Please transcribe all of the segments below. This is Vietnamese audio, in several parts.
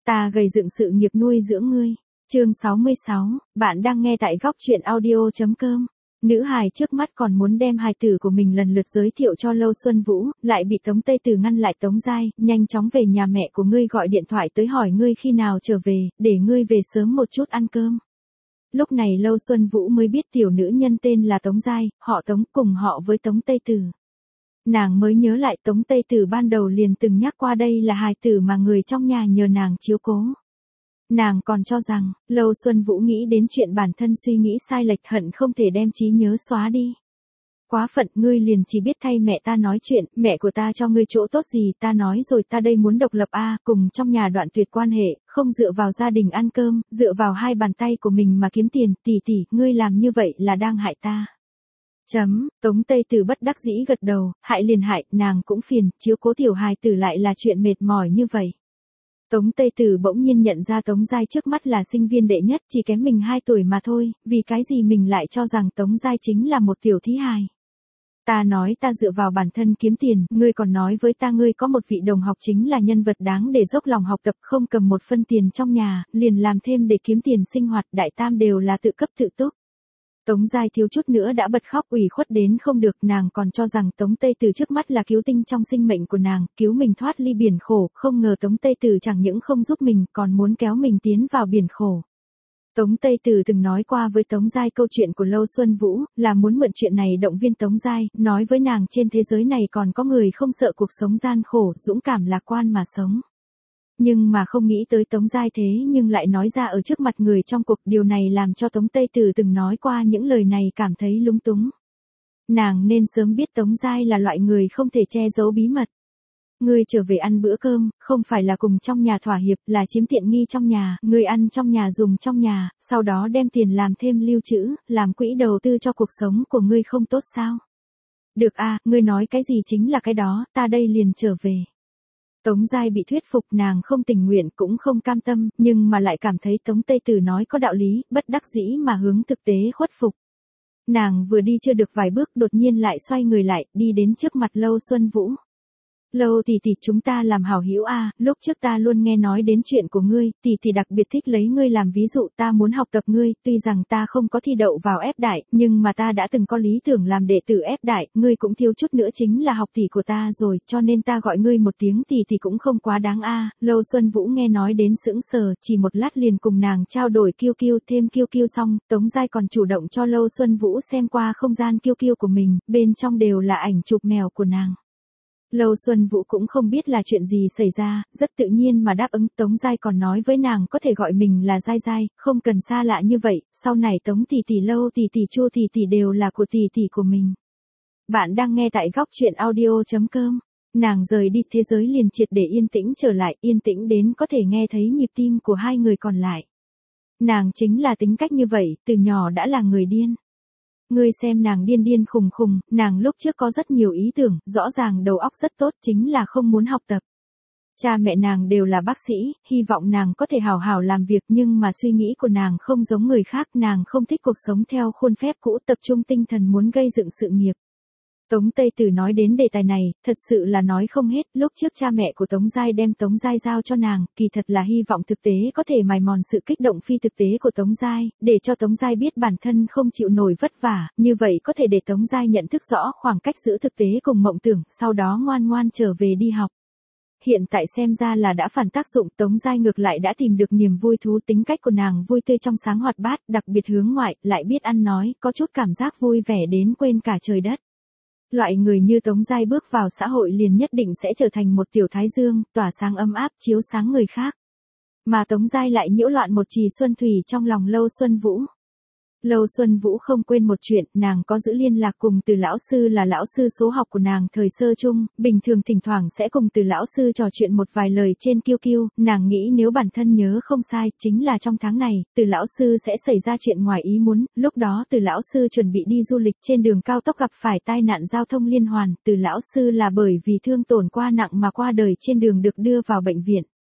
Ta gầy dựng sự nghiệp nuôi dưỡng ngươi. Chương 66, bạn đang nghe tại góc truyện audio.com. Nữ hài trước mắt còn muốn đem hài tử của mình lần lượt giới thiệu cho Lâu Xuân Vũ, lại bị Tống Tây Từ ngăn lại. Tống Giai, nhanh chóng về nhà mẹ của ngươi gọi điện thoại tới hỏi ngươi khi nào trở về, để ngươi về sớm một chút ăn cơm. Lúc này Lâu Xuân Vũ mới biết tiểu nữ nhân tên là Tống Giai, họ Tống, cùng họ với Tống Tây Từ. Nàng mới nhớ lại Tống Tây Từ ban đầu liền từng nhắc qua đây là hài tử mà người trong nhà nhờ nàng chiếu cố. Nàng còn cho rằng, Lâu Xuân Vũ nghĩ đến chuyện bản thân suy nghĩ sai lệch, hận không thể đem trí nhớ xóa đi. Quá phận, ngươi liền chỉ biết thay mẹ ta nói chuyện, mẹ của ta cho ngươi chỗ tốt gì, ta nói rồi, ta đây muốn độc lập cùng trong nhà đoạn tuyệt quan hệ, không dựa vào gia đình ăn cơm, dựa vào hai bàn tay của mình mà kiếm tiền, tỷ, ngươi làm như vậy là đang hại ta. Tống Tây Từ bất đắc dĩ gật đầu, hại liền hại, nàng cũng phiền, chiếu cố tiểu hài tử lại là chuyện mệt mỏi như vậy. Tống Tây Từ bỗng nhiên nhận ra Tống Giai trước mắt là sinh viên đệ nhất, chỉ kém mình 2 tuổi mà thôi, vì cái gì mình lại cho rằng Tống Giai chính là một tiểu thí hài. Ta nói ta dựa vào bản thân kiếm tiền, ngươi còn nói với ta ngươi có một vị đồng học chính là nhân vật đáng để dốc lòng học tập, không cầm một phân tiền trong nhà, liền làm thêm để kiếm tiền sinh hoạt, đại tam đều là tự cấp tự túc. Tống Giai thiếu chút nữa đã bật khóc, ủy khuất đến không được, nàng còn cho rằng Tống Tây Từ trước mắt là cứu tinh trong sinh mệnh của nàng, cứu mình thoát ly biển khổ, không ngờ Tống Tây Từ chẳng những không giúp mình, còn muốn kéo mình tiến vào biển khổ. Tống Tây Từ từng nói qua với Tống Giai câu chuyện của Lâu Xuân Vũ, là muốn mượn chuyện này động viên Tống Giai, nói với nàng trên thế giới này còn có người không sợ cuộc sống gian khổ, dũng cảm lạc quan mà sống. Nhưng mà không nghĩ tới Tống Giai thế nhưng lại nói ra ở trước mặt người trong cuộc, điều này làm cho Tống Tây Từ từng nói qua những lời này cảm thấy lúng túng. Nàng nên sớm biết Tống Giai là loại người không thể che giấu bí mật. Ngươi trở về ăn bữa cơm, không phải là cùng trong nhà thỏa hiệp, là chiếm tiện nghi trong nhà, ngươi ăn trong nhà dùng trong nhà, sau đó đem tiền làm thêm lưu trữ, làm quỹ đầu tư cho cuộc sống của ngươi không tốt sao? Được ngươi nói cái gì chính là cái đó, ta đây liền trở về. Tống Giai bị thuyết phục, nàng không tình nguyện cũng không cam tâm, nhưng mà lại cảm thấy Tống Tây Từ nói có đạo lý, bất đắc dĩ mà hướng thực tế khuất phục. Nàng vừa đi chưa được vài bước đột nhiên lại xoay người lại, đi đến trước mặt Lâu Xuân Vũ. Lâu tỷ, chúng ta làm hảo hữu lúc trước ta luôn nghe nói đến chuyện của ngươi, tỷ đặc biệt thích lấy ngươi làm ví dụ, ta muốn học tập ngươi, tuy rằng ta không có thi đậu vào ép đại, nhưng mà ta đã từng có lý tưởng làm đệ tử ép đại, ngươi cũng thiếu chút nữa chính là học tỷ của ta rồi, cho nên ta gọi ngươi một tiếng tỷ cũng không quá đáng Lâu Xuân Vũ nghe nói đến sững sờ, chỉ một lát liền cùng nàng trao đổi QQ, thêm QQ xong, Tống Giai còn chủ động cho Lâu Xuân Vũ xem qua không gian QQ của mình, bên trong đều là ảnh chụp mèo của nàng. Lâu Xuân Vũ cũng không biết là chuyện gì xảy ra, rất tự nhiên mà đáp ứng. Tống Giai còn nói với nàng có thể gọi mình là Giai Giai, không cần xa lạ như vậy, sau này Tống tỷ, Lâu tỷ, Chu tỷ đều là của tỷ của mình. Bạn đang nghe tại góc truyện audio.com. Nàng rời đi, thế giới liền triệt để yên tĩnh trở lại, yên tĩnh đến có thể nghe thấy nhịp tim của hai người còn lại. Nàng chính là tính cách như vậy, từ nhỏ đã là người điên. Ngươi xem nàng điên khùng, nàng lúc trước có rất nhiều ý tưởng, rõ ràng đầu óc rất tốt, chính là không muốn học tập. Cha mẹ nàng đều là bác sĩ, hy vọng nàng có thể hào hào làm việc, nhưng mà suy nghĩ của nàng không giống người khác, nàng không thích cuộc sống theo khuôn phép cũ, tập trung tinh thần muốn gây dựng sự nghiệp. Tống Tây Từ nói đến đề tài này, thật sự là nói không hết, lúc trước cha mẹ của Tống Giai đem Tống Giai giao cho nàng, kỳ thật là hy vọng thực tế có thể mài mòn sự kích động phi thực tế của Tống Giai, để cho Tống Giai biết bản thân không chịu nổi vất vả, như vậy có thể để Tống Giai nhận thức rõ khoảng cách giữa thực tế cùng mộng tưởng, sau đó ngoan ngoan trở về đi học. Hiện tại xem ra là đã phản tác dụng, Tống Giai ngược lại đã tìm được niềm vui thú, tính cách của nàng vui tươi trong sáng hoạt bát, đặc biệt hướng ngoại, lại biết ăn nói, có chút cảm giác vui vẻ đến quên cả trời đất. Loại người như Tống Giai bước vào xã hội liền nhất định sẽ trở thành một tiểu thái dương, tỏa sáng ấm áp chiếu sáng người khác. Mà Tống Giai lại nhiễu loạn một trì xuân thủy trong lòng Lâu Xuân Vũ. Lâu Xuân Vũ không quên một chuyện, nàng có giữ liên lạc cùng Từ lão sư là lão sư số học của nàng thời sơ chung, bình thường thỉnh thoảng sẽ cùng Từ lão sư trò chuyện một vài lời trên QQ, nàng nghĩ nếu bản thân nhớ không sai, chính là trong tháng này, Từ lão sư sẽ xảy ra chuyện ngoài ý muốn, lúc đó Từ lão sư chuẩn bị đi du lịch trên đường cao tốc gặp phải tai nạn giao thông liên hoàn, Từ lão sư là bởi vì thương tổn qua nặng mà qua đời trên đường được đưa vào bệnh viện.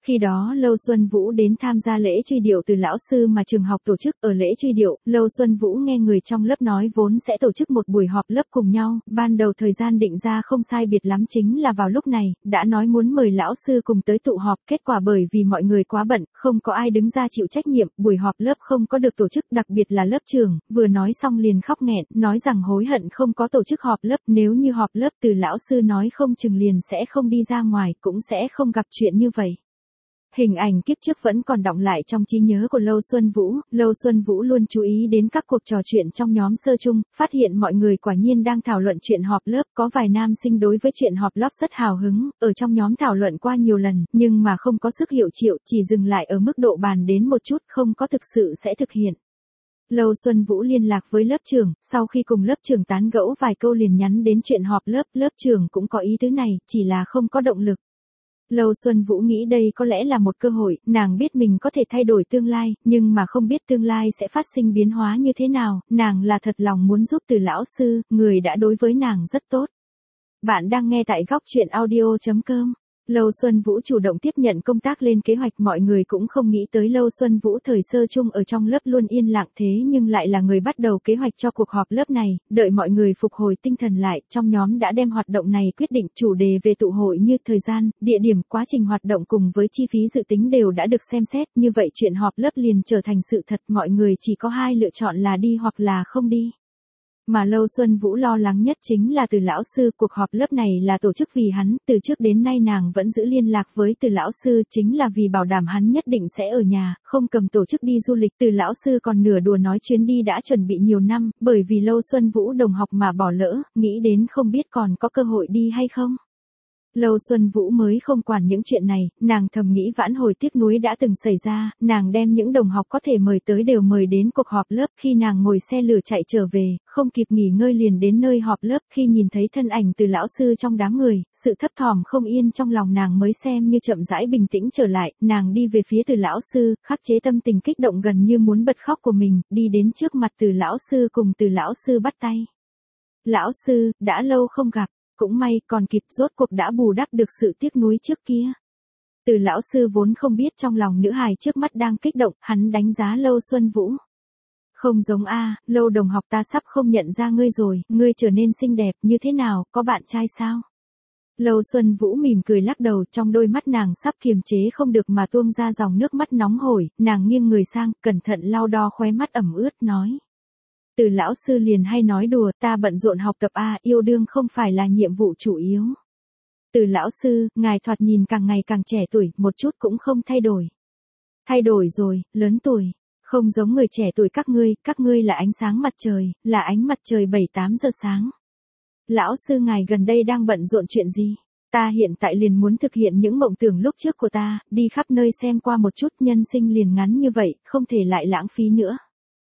Khi đó Lâu Xuân Vũ đến tham gia lễ truy điệu từ lão sư mà trường học tổ chức. Ở lễ truy điệu, Lâu Xuân Vũ nghe người trong lớp nói vốn sẽ tổ chức một buổi họp lớp cùng nhau, ban đầu thời gian định ra không sai biệt lắm chính là vào lúc này, đã nói muốn mời lão sư cùng tới tụ họp, kết quả bởi vì mọi người quá bận, không có ai đứng ra chịu trách nhiệm, buổi họp lớp không có được tổ chức, đặc biệt là lớp trưởng, vừa nói xong liền khóc nghẹn, nói rằng hối hận không có tổ chức họp lớp, nếu như họp lớp từ lão sư nói không chừng liền sẽ không đi ra ngoài, cũng sẽ không gặp chuyện như vậy. Hình ảnh kiếp trước vẫn còn đọng lại trong trí nhớ của Lâu Xuân Vũ. Lâu Xuân Vũ luôn chú ý đến các cuộc trò chuyện trong nhóm sơ chung, phát hiện mọi người quả nhiên đang thảo luận chuyện họp lớp, có vài nam sinh đối với chuyện họp lớp rất hào hứng, ở trong nhóm thảo luận qua nhiều lần, nhưng mà không có sức hiệu triệu, chỉ dừng lại ở mức độ bàn đến một chút, không có thực sự sẽ thực hiện. Lâu Xuân Vũ liên lạc với lớp trưởng, sau khi cùng lớp trưởng tán gẫu vài câu liền nhắn đến chuyện họp lớp, lớp trưởng cũng có ý tứ này, chỉ là không có động lực. Lâu Xuân Vũ nghĩ đây có lẽ là một cơ hội, nàng biết mình có thể thay đổi tương lai, nhưng mà không biết tương lai sẽ phát sinh biến hóa như thế nào, nàng là thật lòng muốn giúp từ lão sư, người đã đối với nàng rất tốt. Bạn đang nghe tại góc truyện audio.com. Lâu Xuân Vũ chủ động tiếp nhận công tác lên kế hoạch, mọi người cũng không nghĩ tới Lâu Xuân Vũ thời sơ chung ở trong lớp luôn yên lặng thế nhưng lại là người bắt đầu kế hoạch cho cuộc họp lớp này, đợi mọi người phục hồi tinh thần lại, trong nhóm đã đem hoạt động này quyết định, chủ đề về tụ hội như thời gian, địa điểm, quá trình hoạt động cùng với chi phí dự tính đều đã được xem xét, như vậy chuyện họp lớp liền trở thành sự thật, mọi người chỉ có hai lựa chọn là đi hoặc là không đi. Mà Lâu Xuân Vũ lo lắng nhất chính là từ lão sư, cuộc họp lớp này là tổ chức vì hắn, từ trước đến nay nàng vẫn giữ liên lạc với từ lão sư chính là vì bảo đảm hắn nhất định sẽ ở nhà, không cầm tổ chức đi du lịch. Từ lão sư còn nửa đùa nói chuyến đi đã chuẩn bị nhiều năm, bởi vì Lâu Xuân Vũ đồng học mà bỏ lỡ, nghĩ đến không biết còn có cơ hội đi hay không. Lâu Xuân Vũ mới không quản những chuyện này, nàng thầm nghĩ vãn hồi tiếc nuối đã từng xảy ra, nàng đem những đồng học có thể mời tới đều mời đến cuộc họp lớp, khi nàng ngồi xe lửa chạy trở về, không kịp nghỉ ngơi liền đến nơi họp lớp, khi nhìn thấy thân ảnh từ lão sư trong đám người, sự thấp thỏm không yên trong lòng nàng mới xem như chậm rãi bình tĩnh trở lại, nàng đi về phía từ lão sư, khắc chế tâm tình kích động gần như muốn bật khóc của mình, đi đến trước mặt từ lão sư cùng từ lão sư bắt tay. Lão sư, đã lâu không gặp. Cũng may, còn kịp, rốt cuộc đã bù đắp được sự tiếc nuối trước kia. Từ lão sư vốn không biết trong lòng nữ hài trước mắt đang kích động, hắn đánh giá Lâu Xuân Vũ. Không giống a, Lâu đồng học ta sắp không nhận ra ngươi rồi, ngươi trở nên xinh đẹp như thế nào, có bạn trai sao? Lâu Xuân Vũ mỉm cười lắc đầu, trong đôi mắt nàng sắp kiềm chế không được mà tuôn ra dòng nước mắt nóng hổi, nàng nghiêng người sang, cẩn thận lau đo khóe mắt ẩm ướt, nói. Từ lão sư liền hay nói đùa, ta bận rộn học tập yêu đương không phải là nhiệm vụ chủ yếu. Từ lão sư, ngài thoạt nhìn càng ngày càng trẻ tuổi, một chút cũng không thay đổi. Thay đổi rồi, lớn tuổi, không giống người trẻ tuổi các ngươi là ánh sáng mặt trời, là ánh mặt trời 7-8 giờ sáng. Lão sư ngài gần đây đang bận rộn chuyện gì? Ta hiện tại liền muốn thực hiện những mộng tưởng lúc trước của ta, đi khắp nơi xem qua một chút, nhân sinh liền ngắn như vậy, không thể lại lãng phí nữa.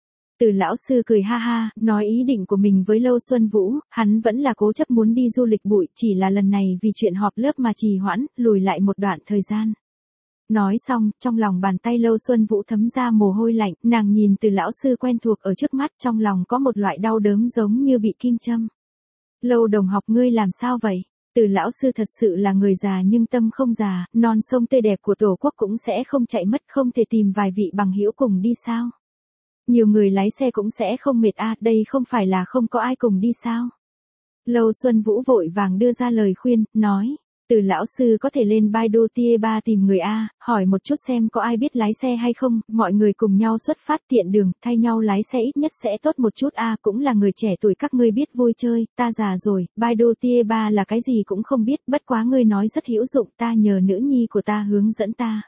Từ lão sư cười ha ha, nói ý định của mình với Lâu Xuân Vũ, hắn vẫn là cố chấp muốn đi du lịch bụi, chỉ là lần này vì chuyện họp lớp mà trì hoãn, lùi lại một đoạn thời gian. Nói xong, trong lòng bàn tay Lâu Xuân Vũ thấm ra mồ hôi lạnh, nàng nhìn từ lão sư quen thuộc ở trước mắt, trong lòng có một loại đau đớn giống như bị kim châm. Lâu đồng học ngươi làm sao vậy? Từ lão sư thật sự là người già nhưng tâm không già, non sông tươi đẹp của Tổ quốc cũng sẽ không chạy mất, không thể tìm vài vị bằng hữu cùng đi sao? Nhiều người lái xe cũng sẽ không mệt đây không phải là không có ai cùng đi sao? Lâu Xuân Vũ vội vàng đưa ra lời khuyên, nói, từ lão sư có thể lên Baidu Tier 3 tìm người hỏi một chút xem có ai biết lái xe hay không, mọi người cùng nhau xuất phát tiện đường, thay nhau lái xe ít nhất sẽ tốt một chút cũng là người trẻ tuổi các ngươi biết vui chơi, ta già rồi, Baidu Tier 3 là cái gì cũng không biết, bất quá ngươi nói rất hữu dụng, ta nhờ nữ nhi của ta hướng dẫn ta.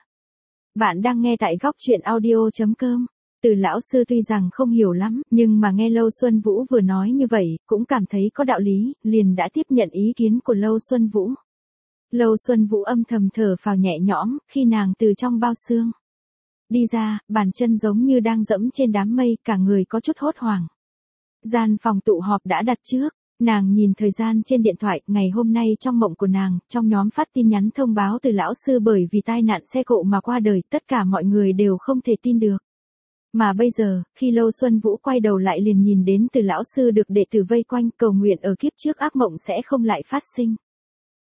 Bạn đang nghe tại góc truyện audio.com. Từ lão sư tuy rằng không hiểu lắm, nhưng mà nghe Lâu Xuân Vũ vừa nói như vậy, cũng cảm thấy có đạo lý, liền đã tiếp nhận ý kiến của Lâu Xuân Vũ. Lâu Xuân Vũ âm thầm thở phào nhẹ nhõm, khi nàng từ trong bao xương đi ra, bàn chân giống như đang dẫm trên đám mây, cả người có chút hốt hoảng. Gian phòng tụ họp đã đặt trước, nàng nhìn thời gian trên điện thoại, ngày hôm nay trong mộng của nàng, trong nhóm phát tin nhắn thông báo từ lão sư bởi vì tai nạn xe cộ mà qua đời, tất cả mọi người đều không thể tin được. Mà bây giờ, khi Lâu Xuân Vũ quay đầu lại liền nhìn đến từ lão sư được đệ tử vây quanh, cầu nguyện ở kiếp trước ác mộng sẽ không lại phát sinh.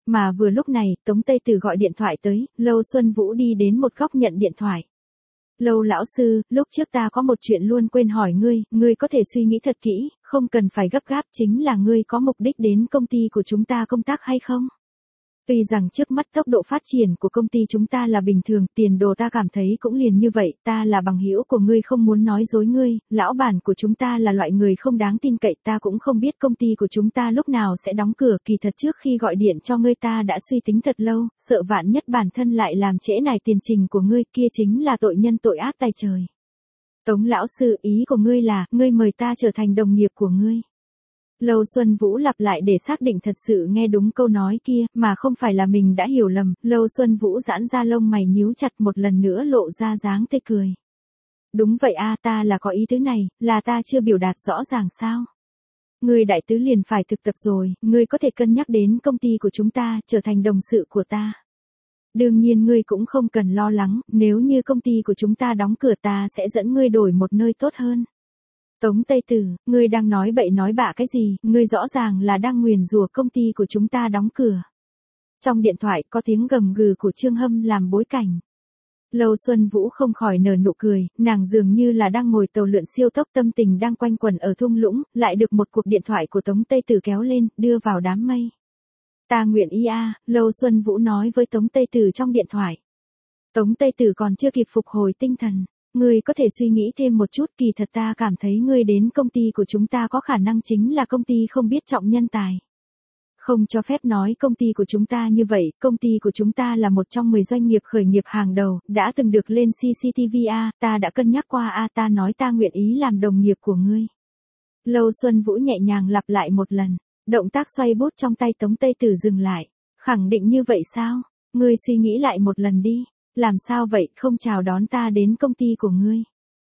Mà vừa lúc này, Tống Tây Tử gọi điện thoại tới, Lâu Xuân Vũ đi đến một góc nhận điện thoại. Lâu lão sư, lúc trước ta có một chuyện luôn quên hỏi ngươi có thể suy nghĩ thật kỹ, không cần phải gấp gáp, chính là ngươi có mục đích đến công ty của chúng ta công tác hay không? Tuy rằng trước mắt tốc độ phát triển của công ty chúng ta là bình thường, tiền đồ ta cảm thấy cũng liền như vậy, ta là bằng hữu của ngươi không muốn nói dối ngươi, lão bản của chúng ta là loại người không đáng tin cậy, ta cũng không biết công ty của chúng ta lúc nào sẽ đóng cửa, kỳ thật trước khi gọi điện cho ngươi ta đã suy tính thật lâu, sợ vạn nhất bản thân lại làm trễ nải tiền trình của ngươi, kia chính là tội nhân tội ác tày trời. Tống lão sư, ý của ngươi là, ngươi mời ta trở thành đồng nghiệp của ngươi. Lâu Xuân Vũ lặp lại để xác định thật sự nghe đúng câu nói kia, mà không phải là mình đã hiểu lầm. Lâu Xuân Vũ giãn ra lông mày nhíu chặt, một lần nữa lộ ra dáng tươi cười. Đúng vậy a, ta là có ý tứ này, là ta chưa biểu đạt rõ ràng sao? Ngươi đại tứ liền phải thực tập rồi, ngươi có thể cân nhắc đến công ty của chúng ta, trở thành đồng sự của ta. Đương nhiên ngươi cũng không cần lo lắng, nếu như công ty của chúng ta đóng cửa ta sẽ dẫn ngươi đổi một nơi tốt hơn. Tống Tây Tử, ngươi đang nói bậy nói bạ cái gì, ngươi rõ ràng là đang nguyền rủa công ty của chúng ta đóng cửa. Trong điện thoại có tiếng gầm gừ của Trương Hâm làm bối cảnh. Lâu Xuân Vũ không khỏi nở nụ cười, nàng dường như là đang ngồi tàu lượn siêu tốc, tâm tình đang quanh quẩn ở thung lũng, lại được một cuộc điện thoại của Tống Tây Tử kéo lên, đưa vào đám mây. Ta nguyện ý a, Lâu Xuân Vũ nói với Tống Tây Tử trong điện thoại. Tống Tây Tử còn chưa kịp phục hồi tinh thần. Ngươi có thể suy nghĩ thêm một chút, kỳ thật ta cảm thấy ngươi đến công ty của chúng ta có khả năng chính là công ty không biết trọng nhân tài. Không cho phép nói công ty của chúng ta như vậy, công ty của chúng ta là một trong 10 doanh nghiệp khởi nghiệp hàng đầu, đã từng được lên CCTV a, ta đã cân nhắc qua a, ta nói ta nguyện ý làm đồng nghiệp của ngươi. Lâu Xuân Vũ nhẹ nhàng lặp lại một lần, động tác xoay bút trong tay Tống Tây Tử dừng lại, khẳng định như vậy sao? Ngươi suy nghĩ lại một lần đi. Làm sao vậy, không chào đón ta đến công ty của ngươi?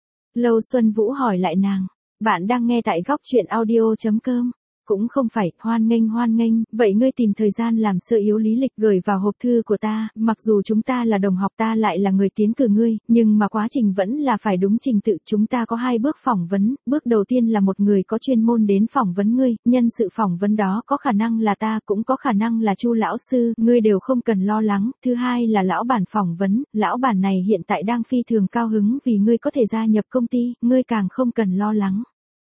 Lâu Xuân Vũ hỏi lại nàng. Bạn đang nghe tại góc truyện audio.com. Cũng không phải, hoan nghênh, vậy ngươi tìm thời gian làm sơ yếu lý lịch gửi vào hộp thư của ta, mặc dù chúng ta là đồng học, ta lại là người tiến cử ngươi, nhưng mà quá trình vẫn là phải đúng trình tự, chúng ta có 2 bước phỏng vấn, bước đầu tiên là một người có chuyên môn đến phỏng vấn ngươi, nhân sự phỏng vấn đó có khả năng là ta, cũng có khả năng là Chu lão sư, ngươi đều không cần lo lắng, thứ hai là lão bản phỏng vấn, lão bản này hiện tại đang phi thường cao hứng vì ngươi có thể gia nhập công ty, ngươi càng không cần lo lắng.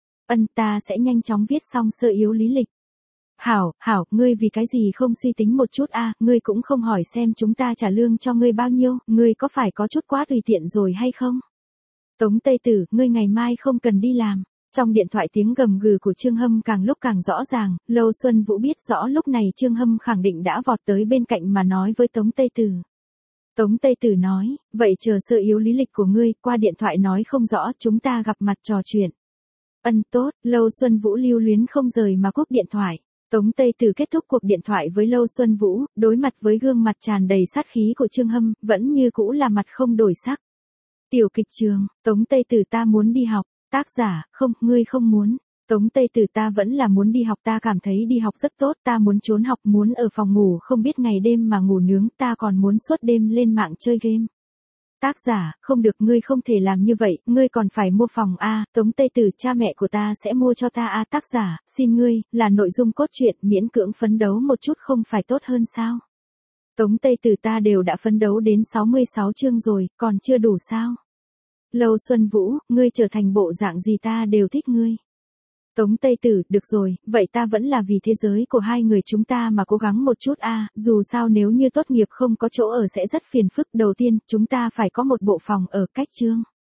Ta sẽ nhanh chóng viết xong sơ yếu lý lịch. Hảo, ngươi vì cái gì không suy tính một chút a, ngươi cũng không hỏi xem chúng ta trả lương cho ngươi bao nhiêu, ngươi có phải có chút quá tùy tiện rồi hay không? Tống Tây Tử, ngươi ngày mai không cần đi làm. Trong điện thoại tiếng gầm gừ của Trương Hâm càng lúc càng rõ ràng, Lâu Xuân Vũ biết rõ lúc này Trương Hâm khẳng định đã vọt tới bên cạnh mà nói với Tống Tây Tử. Tống Tây Tử nói, vậy chờ sơ yếu lý lịch của ngươi, qua điện thoại nói không rõ, chúng ta gặp mặt trò chuyện. Tốt, Lâu Xuân Vũ lưu luyến không rời mà cúp điện thoại. Tống Tây Tử kết thúc cuộc điện thoại với Lâu Xuân Vũ, đối mặt với gương mặt tràn đầy sát khí của Trương Hâm, vẫn như cũ là mặt không đổi sắc. Tiểu kịch trường, Tống Tây Tử ta muốn đi học, tác giả, không, ngươi không muốn. Tống Tây Tử ta vẫn là muốn đi học, ta cảm thấy đi học rất tốt, ta muốn trốn học, muốn ở phòng ngủ không biết ngày đêm mà ngủ nướng, ta còn muốn suốt đêm lên mạng chơi game. Tác giả, không được, ngươi không thể làm như vậy, ngươi còn phải mua phòng a, Tống Tây Tử, cha mẹ của ta sẽ mua cho ta a, tác giả, xin ngươi, là nội dung cốt truyện, miễn cưỡng phấn đấu một chút không phải tốt hơn sao? Tống Tây Tử ta đều đã phấn đấu đến 66 chương rồi, còn chưa đủ sao? Lâu Xuân Vũ, ngươi trở thành bộ dạng gì ta đều thích ngươi. Tống Tây Tử, được rồi, vậy ta vẫn là vì thế giới của hai người chúng ta mà cố gắng một chút a, dù sao nếu như tốt nghiệp không có chỗ ở sẽ rất phiền phức, đầu tiên, chúng ta phải có một bộ phòng ở, cách chương.